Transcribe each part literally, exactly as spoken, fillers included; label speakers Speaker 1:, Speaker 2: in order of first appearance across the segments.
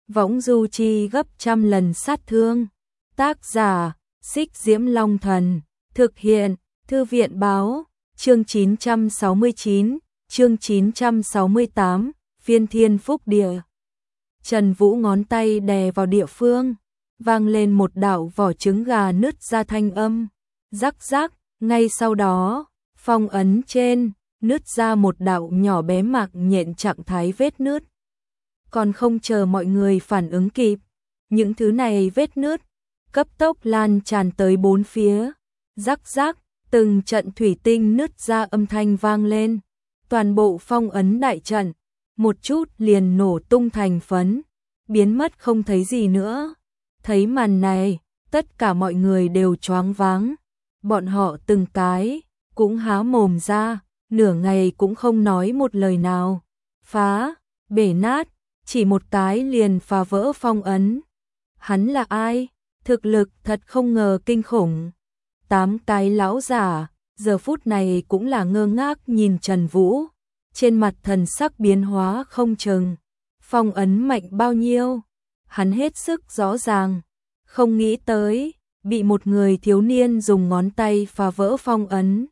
Speaker 1: võng du chi gấp trăm lần sát thương. Tác giả, Xích Diễm Long Thần, thực hiện, Thư viện Báo, chương chín trăm sáu mươi chín, chương chín trăm sáu mươi tám, Phiên Thiên Phúc Địa. Trần Vũ ngón tay đè vào địa phương, vang lên một đạo vỏ trứng gà nứt ra thanh âm, rắc rắc, ngay sau đó, phong ấn trên, nứt ra một đạo nhỏ bé mạc nhện trạng thái vết nứt. Còn không chờ mọi người phản ứng kịp, những thứ này vết nứt, cấp tốc lan tràn tới bốn phía, rắc rắc, từng trận thủy tinh nứt ra âm thanh vang lên, toàn bộ phong ấn đại trận, một chút liền nổ tung thành phấn, biến mất không thấy gì nữa. Thấy màn này, tất cả mọi người đều choáng váng, bọn họ từng cái, cũng há mồm ra, nửa ngày cũng không nói một lời nào. Phá, bể nát, chỉ một cái liền phá vỡ phong ấn. Hắn là ai? Thực lực thật không ngờ kinh khủng. Tám cái lão giả, giờ phút này cũng là ngơ ngác nhìn Trần Vũ, trên mặt thần sắc biến hóa không chừng. Phong ấn mạnh bao nhiêu? Hắn hết sức rõ ràng, không nghĩ tới, bị một người thiếu niên dùng ngón tay phá vỡ phong ấn.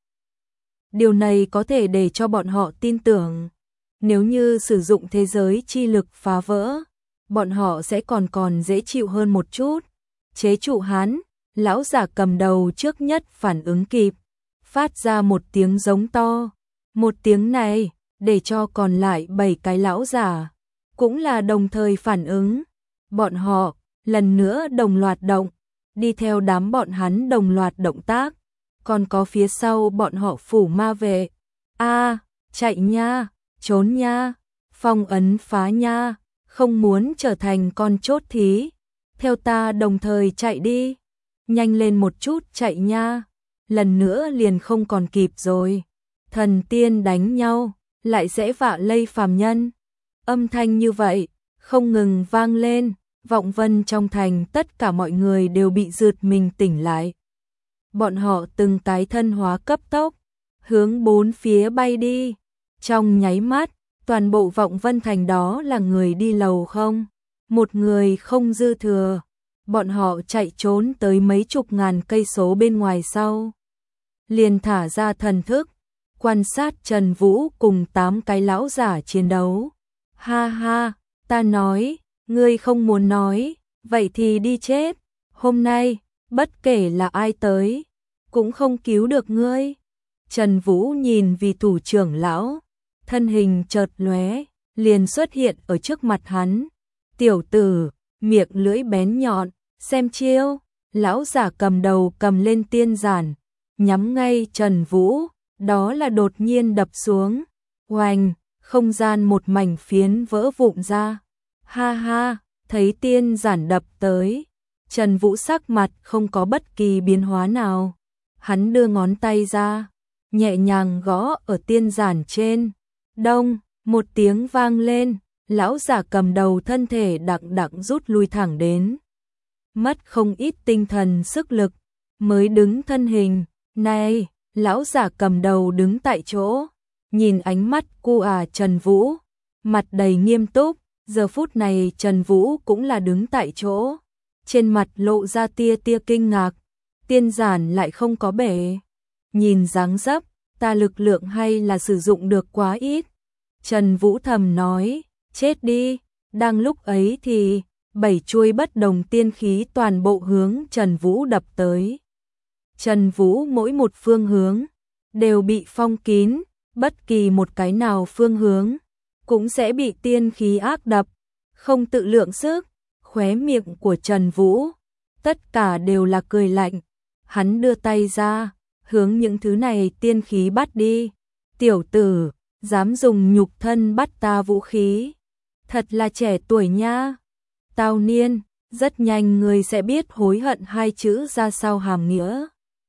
Speaker 1: Điều này có thể để cho bọn họ tin tưởng, nếu như sử dụng thế giới chi lực phá vỡ, bọn họ sẽ còn còn dễ chịu hơn một chút. Chế trụ hắn, lão giả cầm đầu trước nhất phản ứng kịp, phát ra một tiếng giống to. Một tiếng này, để cho còn lại bảy cái lão giả, cũng là đồng thời phản ứng. Bọn họ, lần nữa đồng loạt động, đi theo đám bọn hắn đồng loạt động tác. Còn có phía sau bọn họ phủ ma vệ. A, chạy nha, trốn nha, phong ấn phá nha, không muốn trở thành con chốt thí. Theo ta đồng thời chạy đi, nhanh lên một chút chạy nha, lần nữa liền không còn kịp rồi. Thần tiên đánh nhau, lại dễ vạ lây phàm nhân. Âm thanh như vậy, không ngừng vang lên, vọng vân trong thành tất cả mọi người đều bị giật mình tỉnh lại. Bọn họ từng cái thân hóa cấp tốc, hướng bốn phía bay đi. Trong nháy mắt, toàn bộ vọng vân thành đó là người đi lầu không, một người không dư thừa. Bọn họ chạy trốn tới mấy chục ngàn cây số bên ngoài sau, liền thả ra thần thức, quan sát Trần Vũ cùng tám cái lão giả chiến đấu. Ha ha, ta nói, ngươi không muốn nói, vậy thì đi chết. Hôm nay, bất kể là ai tới, cũng không cứu được ngươi. Trần Vũ nhìn vì thủ trưởng lão, thân hình chợt lóe, liền xuất hiện ở trước mặt hắn. Tiểu tử, miệng lưỡi bén nhọn, xem chiêu. Lão giả cầm đầu cầm lên tiên giản, nhắm ngay Trần Vũ, đó là đột nhiên đập xuống. Oanh, không gian một mảnh phiến vỡ vụn ra. Ha ha, thấy tiên giản đập tới, Trần Vũ sắc mặt không có bất kỳ biến hóa nào. Hắn đưa ngón tay ra, nhẹ nhàng gõ ở tiên giản trên. Đông, một tiếng vang lên, lão giả cầm đầu thân thể đặng đặng rút lui thẳng đến. Mất không ít tinh thần sức lực, mới đứng thân hình. Này, lão giả cầm đầu đứng tại chỗ, nhìn ánh mắt cu à Trần Vũ, mặt đầy nghiêm túc. Giờ phút này Trần Vũ cũng là đứng tại chỗ, trên mặt lộ ra tia tia kinh ngạc. Tiên giản lại không có bể, nhìn dáng dấp, ta lực lượng hay là sử dụng được quá ít. Trần Vũ thầm nói, chết đi. Đang lúc ấy thì, bảy chuôi bất đồng tiên khí toàn bộ hướng Trần Vũ đập tới. Trần Vũ mỗi một phương hướng, đều bị phong kín, bất kỳ một cái nào phương hướng, cũng sẽ bị tiên khí ác đập, không tự lượng sức. Khóe miệng của Trần Vũ, tất cả đều là cười lạnh. Hắn đưa tay ra, hướng những thứ này tiên khí bắt đi. Tiểu tử, dám dùng nhục thân bắt ta vũ khí, thật là trẻ tuổi nha. Tao niên, rất nhanh người sẽ biết hối hận hai chữ ra sao hàm nghĩa.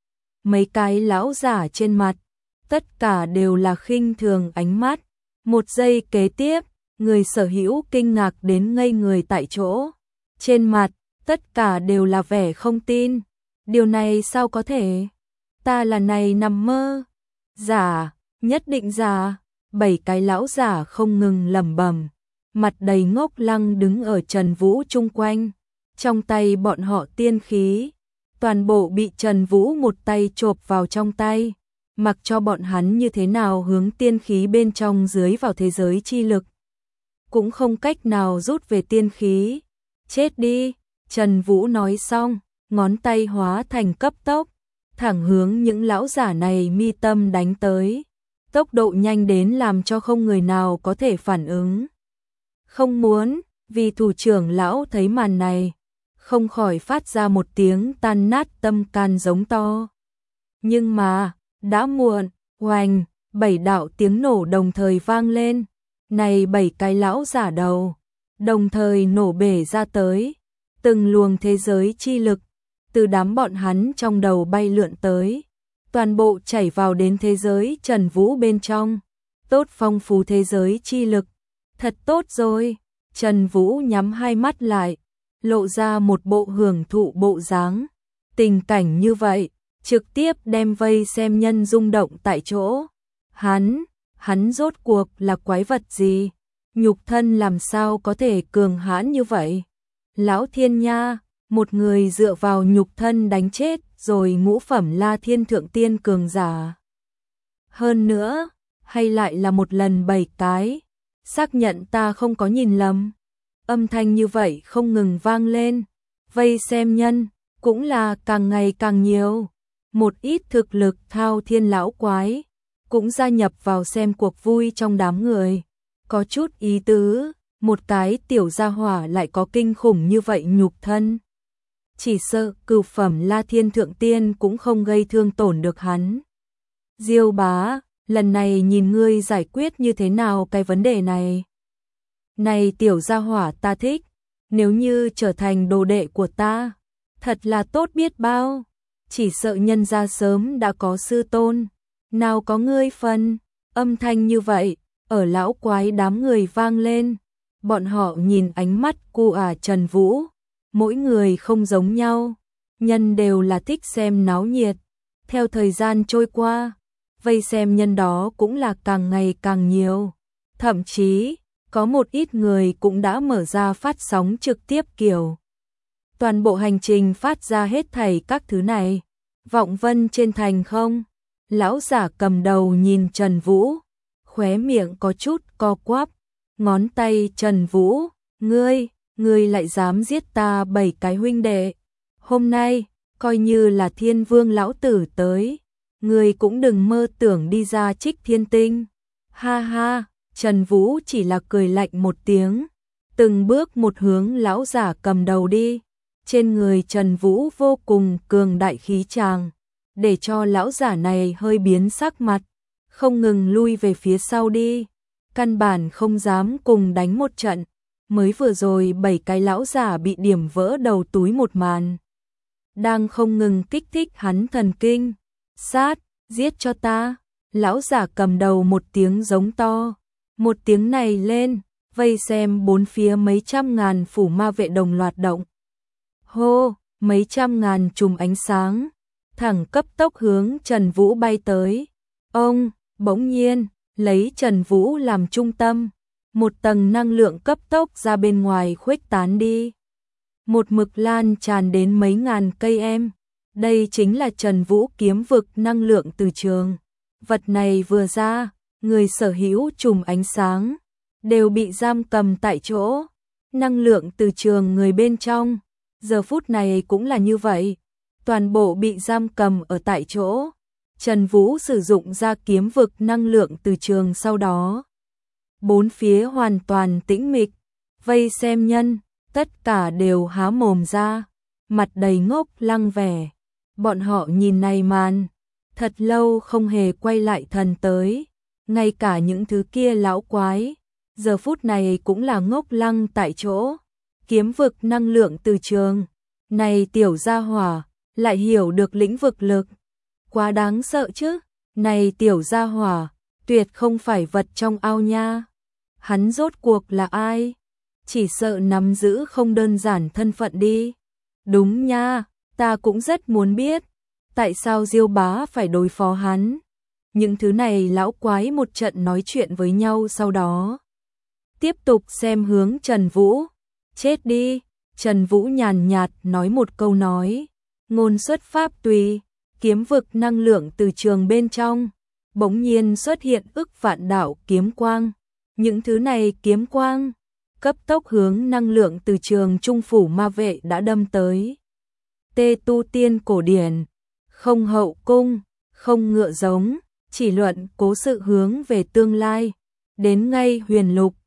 Speaker 1: Mấy cái lão giả trên mặt, tất cả đều là khinh thường ánh mắt. Một giây kế tiếp, người sở hữu kinh ngạc đến ngây người tại chỗ. Trên mặt, tất cả đều là vẻ không tin. Điều này sao có thể? Ta là này nằm mơ. Giả, nhất định giả. Bảy cái lão giả không ngừng lẩm bẩm. mặt đầy ngốc lăng đứng ở Trần Vũ chung quanh, trong tay bọn họ tiên khí, toàn bộ bị Trần Vũ một tay chộp vào trong tay, mặc cho bọn hắn như thế nào hướng tiên khí bên trong dưới vào thế giới chi lực, cũng không cách nào rút về tiên khí. Chết đi, Trần Vũ nói xong, ngón tay hóa thành cấp tốc, thẳng hướng những lão giả này mi tâm đánh tới. Tốc độ nhanh đến làm cho không người nào có thể phản ứng. Không muốn, vì thủ trưởng lão thấy màn này, không khỏi phát ra một tiếng tan nát tâm can giống to. Nhưng mà, đã muộn, oành, bảy đạo tiếng nổ đồng thời vang lên. Này bảy cái lão giả đầu, đồng thời nổ bể ra tới. Từng luồng thế giới chi lực, từ đám bọn hắn trong đầu bay lượn tới. Toàn bộ chảy vào đến thế giới Trần Vũ bên trong. Tốt phong phú thế giới chi lực. Thật tốt rồi. Trần Vũ nhắm hai mắt lại, lộ ra một bộ hưởng thụ bộ dáng. Tình cảnh như vậy, trực tiếp đem vây xem nhân rung động tại chỗ. Hắn, hắn rốt cuộc là quái vật gì? Nhục thân làm sao có thể cường hãn như vậy? Lão Thiên nha, một người dựa vào nhục thân đánh chết rồi ngũ phẩm La Thiên Thượng Tiên cường giả. Hơn nữa, hay lại là một lần bảy cái, xác nhận ta không có nhìn lầm. Âm thanh như vậy không ngừng vang lên, vây xem nhân, cũng là càng ngày càng nhiều. Một ít thực lực thao thiên lão quái, cũng gia nhập vào xem cuộc vui trong đám người. Có chút ý tứ, một cái tiểu gia hỏa lại có kinh khủng như vậy nhục thân. Chỉ sợ cửu phẩm La Thiên Thượng Tiên cũng không gây thương tổn được hắn. Diêu bá, lần này nhìn ngươi giải quyết như thế nào cái vấn đề này. Này tiểu gia hỏa ta thích, nếu như trở thành đồ đệ của ta, thật là tốt biết bao. Chỉ sợ nhân gia sớm đã có sư tôn, nào có ngươi phân. Âm thanh như vậy, ở lão quái đám người vang lên. Bọn họ nhìn ánh mắt cu ả Trần Vũ, mỗi người không giống nhau, nhân đều là thích xem náo nhiệt. Theo thời gian trôi qua, vây xem nhân đó cũng là càng ngày càng nhiều. Thậm chí, có một ít người cũng đã mở ra phát sóng trực tiếp kiểu. Toàn bộ hành trình phát ra hết thảy các thứ này. Vọng Vân trên thành không? Lão giả cầm đầu nhìn Trần Vũ, khóe miệng có chút co quắp, ngón tay Trần Vũ, ngươi, ngươi lại dám giết ta bảy cái huynh đệ. Hôm nay, coi như là Thiên Vương lão tử tới, ngươi cũng đừng mơ tưởng đi ra Trích Thiên Tinh. Ha ha, Trần Vũ chỉ là cười lạnh một tiếng, từng bước một hướng lão giả cầm đầu đi. Trên người Trần Vũ vô cùng cường đại khí tràng, để cho lão giả này hơi biến sắc mặt, không ngừng lui về phía sau đi. Căn bản không dám cùng đánh một trận, mới vừa rồi bảy cái lão giả bị điểm vỡ đầu túi một màn. Đang không ngừng kích thích hắn thần kinh. Sát, giết cho ta. Lão giả cầm đầu một tiếng giống to. Một tiếng này lên, vây xem bốn phía mấy trăm ngàn phủ ma vệ đồng loạt động. Hô, mấy trăm ngàn chùm ánh sáng, thẳng cấp tốc hướng Trần Vũ bay tới. Ông, bỗng nhiên, lấy Trần Vũ làm trung tâm, một tầng năng lượng cấp tốc ra bên ngoài khuếch tán đi. Một mực lan tràn đến mấy ngàn cây em. Đây chính là Trần Vũ kiếm vực năng lượng từ trường. Vật này vừa ra, người sở hữu chùm ánh sáng đều bị giam cầm tại chỗ. Năng lượng từ trường người bên trong, giờ phút này cũng là như vậy, toàn bộ bị giam cầm ở tại chỗ. Trần Vũ sử dụng ra kiếm vực năng lượng từ trường sau đó. Bốn phía hoàn toàn tĩnh mịch, vây xem nhân, tất cả đều há mồm ra, mặt đầy ngốc lăng vẻ. Bọn họ nhìn này màn, thật lâu không hề quay lại thần tới. Ngay cả những thứ kia lão quái, giờ phút này cũng là ngốc lăng tại chỗ. Kiếm vực năng lượng từ trường, này tiểu gia hỏa, lại hiểu được lĩnh vực lực. Quá đáng sợ chứ, này tiểu gia hỏa, tuyệt không phải vật trong ao nha. Hắn rốt cuộc là ai? Chỉ sợ nắm giữ không đơn giản thân phận đi. Đúng nha, ta cũng rất muốn biết, tại sao Diêu bá phải đối phó hắn. Những thứ này lão quái một trận nói chuyện với nhau sau đó. tiếp tục xem hướng Trần Vũ. Chết đi, Trần Vũ nhàn nhạt nói một câu nói. Ngôn xuất pháp tùy, kiếm vực năng lượng từ trường bên trong. Bỗng nhiên xuất hiện ức vạn đạo kiếm quang. Những thứ này kiếm quang, cấp tốc hướng năng lượng từ trường trung phủ ma vệ đã đâm tới. Tê tu tiên cổ điển, không hậu cung, không ngựa giống, chỉ luận cố sự hướng về tương lai. Đến ngay huyền lục,